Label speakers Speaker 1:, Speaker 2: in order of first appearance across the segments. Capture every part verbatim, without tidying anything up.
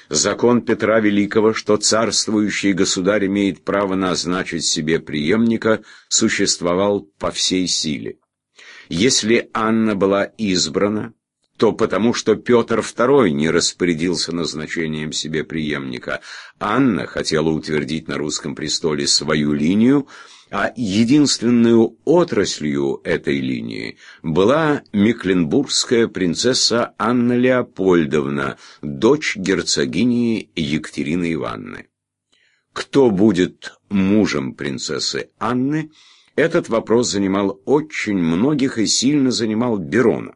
Speaker 1: Закон Петра Великого, что царствующий государь имеет право назначить себе преемника, существовал по всей силе. Если Анна была избрана, то потому, что Петр Второй не распорядился назначением себе преемника. Анна хотела утвердить на русском престоле свою линию, а единственную отраслью этой линии была мекленбургская принцесса Анна Леопольдовна, дочь герцогини Екатерины Ивановны. Кто будет мужем принцессы Анны, этот вопрос занимал очень многих и сильно занимал Берона.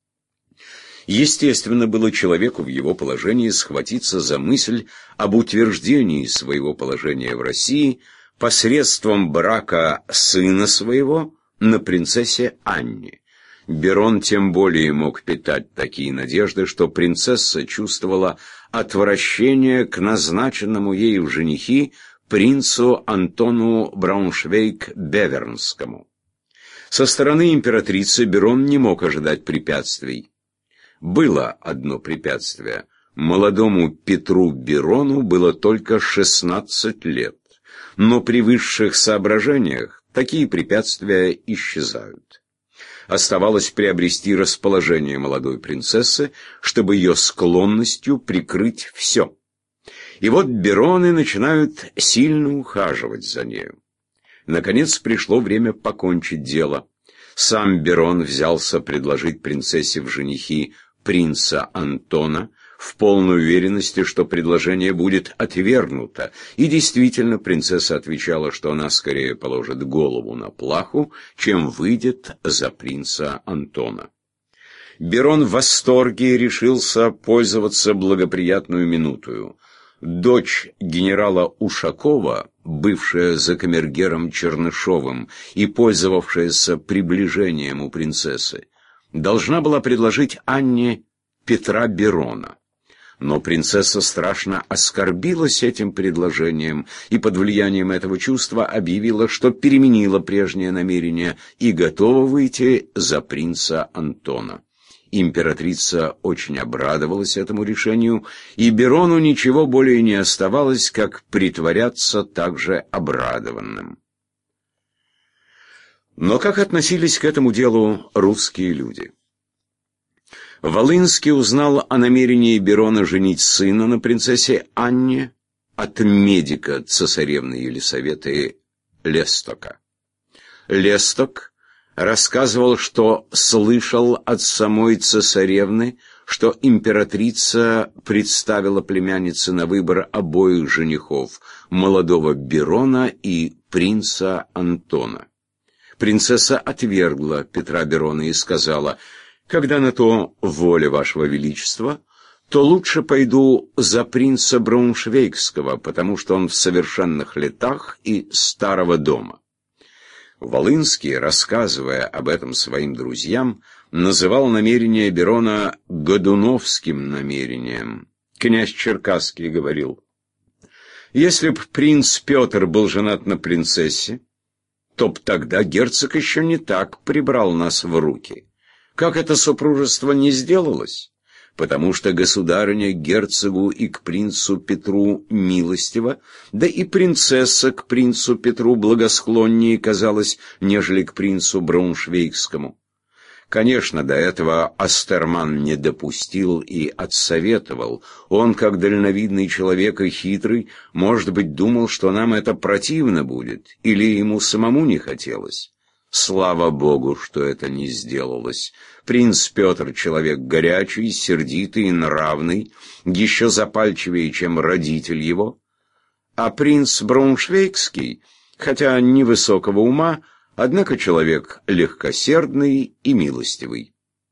Speaker 1: Естественно было человеку в его положении схватиться за мысль об утверждении своего положения в России посредством брака сына своего на принцессе Анне. Берон тем более мог питать такие надежды, что принцесса чувствовала отвращение к назначенному ей в женихи принцу Антону Брауншвейг-Бевернскому. Со стороны императрицы Берон не мог ожидать препятствий. Было одно препятствие. Молодому Петру Берону было только шестнадцать лет. Но при высших соображениях такие препятствия исчезают. Оставалось приобрести расположение молодой принцессы, чтобы ее склонностью прикрыть все. И вот Бероны начинают сильно ухаживать за нею. Наконец пришло время покончить дело. Сам Берон взялся предложить принцессе в женихи принца Антона, в полной уверенности, что предложение будет отвергнуто, и действительно принцесса отвечала, что она скорее положит голову на плаху, чем выйдет за принца Антона. Берон в восторге решился пользоваться благоприятную минутою. Дочь генерала Ушакова, бывшая за камергером Чернышовым и пользовавшаяся приближением у принцессы, должна была предложить Анне Петра Берона. Но принцесса страшно оскорбилась этим предложением и под влиянием этого чувства объявила, что переменила прежнее намерение и готова выйти за принца Антона. Императрица очень обрадовалась этому решению, и Берону ничего более не оставалось, как притворяться также обрадованным. Но как относились к этому делу русские люди? Волынский узнал о намерении Берона женить сына на принцессе Анне от медика цесаревны Елисаветы Лестока. Лесток рассказывал, что слышал от самой цесаревны, что императрица представила племяннице на выбор обоих женихов, молодого Берона и принца Антона. Принцесса отвергла Петра Берона и сказала: «Когда на то воля вашего величества, то лучше пойду за принца Брауншвейгского, потому что он в совершенных летах и старого дома». Волынский, рассказывая об этом своим друзьям, называл намерение Берона годуновским намерением. Князь Черкасский говорил: «Если б принц Петр был женат на принцессе, то б тогда герцог еще не так прибрал нас в руки. Как это супружество не сделалось? Потому что государыня к герцогу и к принцу Петру милостива, да и принцесса к принцу Петру благосклоннее казалась, нежели к принцу Брауншвейгскому. Конечно, до этого Астерман не допустил и отсоветовал. Он, как дальновидный человек и хитрый, может быть, думал, что нам это противно будет, или ему самому не хотелось. Слава Богу, что это не сделалось. Принц Петр — человек горячий, сердитый и нравный, еще запальчивее, чем родитель его. А принц Брауншвейгский, хотя невысокого ума, однако человек легкосердный и милостивый.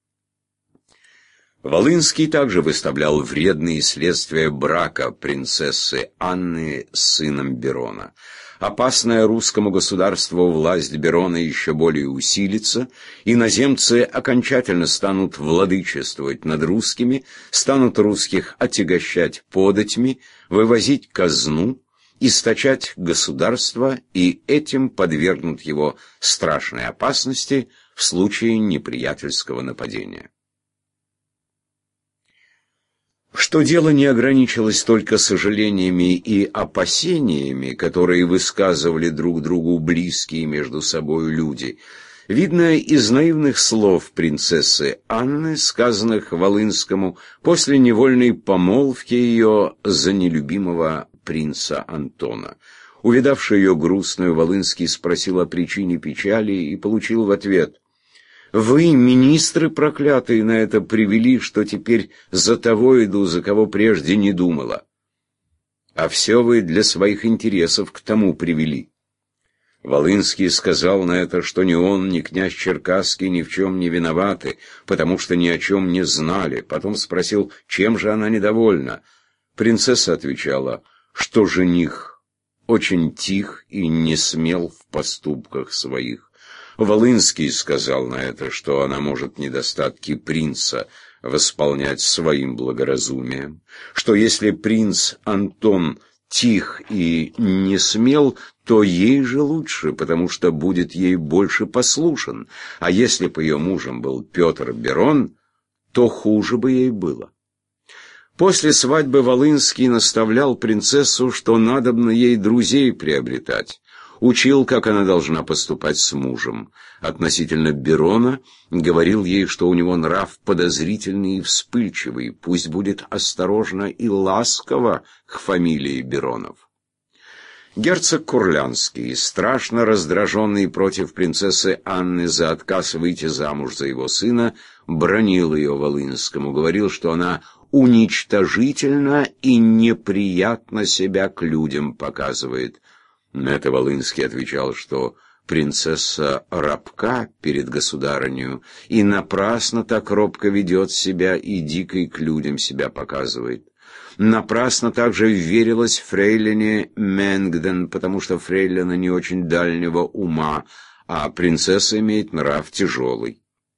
Speaker 1: Волынский также выставлял вредные следствия брака принцессы Анны с сыном Берона. Опасная русскому государству власть Берона еще более усилится, иноземцы окончательно станут владычествовать над русскими, станут русских отягощать податьми, вывозить казну, источать государство, и этим подвергнут его страшной опасности в случае неприятельского нападения. Что дело не ограничилось только сожалениями и опасениями, которые высказывали друг другу близкие между собой люди, видно из наивных слов принцессы Анны, сказанных Волынскому после невольной помолвки ее за нелюбимого принца Антона. Увидавший ее грустную, Волынский спросил о причине печали и получил в ответ: «Вы, министры проклятые, на это привели, что теперь за того иду, за кого прежде не думала. А все вы для своих интересов к тому привели». Волынский сказал на это, что ни он, ни князь Черкасский ни в чем не виноваты, потому что ни о чем не знали. Потом спросил, чем же она недовольна. Принцесса отвечала, что жених очень тих и не смел в поступках своих. Волынский сказал на это, что она может недостатки принца восполнять своим благоразумием, что если принц Антон тих и не смел, то ей же лучше, потому что будет ей больше послушен, а если бы ее мужем был Петр Берон, то хуже бы ей было. После свадьбы Волынский наставлял принцессу, что надобно ей друзей приобретать, учил, как она должна поступать с мужем. Относительно Берона говорил ей, что у него нрав подозрительный и вспыльчивый, пусть будет осторожно и ласково к фамилии Беронов. Герцог Курлянский, страшно раздраженный против принцессы Анны за отказ выйти замуж за его сына, бранил ее Волынскому, говорил, что она уничтожительно и неприятно себя к людям показывает. На это Волынский отвечал, что принцесса рабка перед государынею и напрасно так робко ведет себя и дико к людям себя показывает. Напрасно также верилась фрейлине Менгден, потому что фрейлина не очень дальнего ума, а принцесса имеет нрав тяжелый.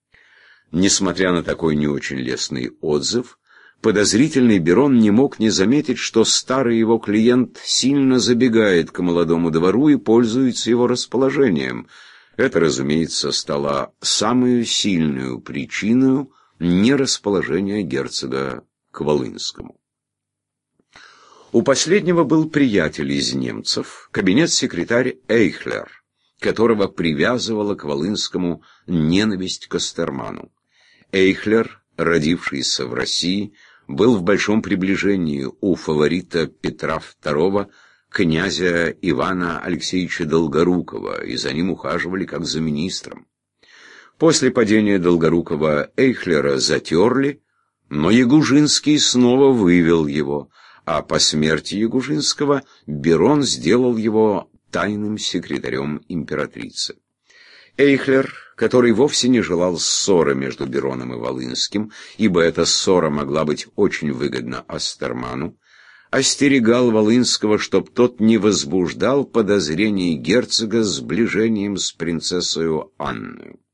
Speaker 1: Несмотря на такой не очень лестный отзыв, подозрительный Берон не мог не заметить, что старый его клиент сильно забегает к молодому двору и пользуется его расположением. Это, разумеется, стало самой сильной причиной нерасположения герцога к Волынскому. У последнего был приятель из немцев, кабинет-секретарь Эйхлер, которого привязывала к Волынскому ненависть к Остерману. Эйхлер, родившийся в России, был в большом приближении у фаворита Петра второго, князя Ивана Алексеевича Долгорукова, и за ним ухаживали как за министром. После падения Долгорукова Эйхлера затерли, но Ягужинский снова вывел его, а по смерти Ягужинского Берон сделал его тайным секретарем императрицы. Эйхлер, который вовсе не желал ссоры между Бероном и Волынским, ибо эта ссора могла быть очень выгодна Остерману, остерегал Волынского, чтоб тот не возбуждал подозрений герцога с сближением с принцессою Анной.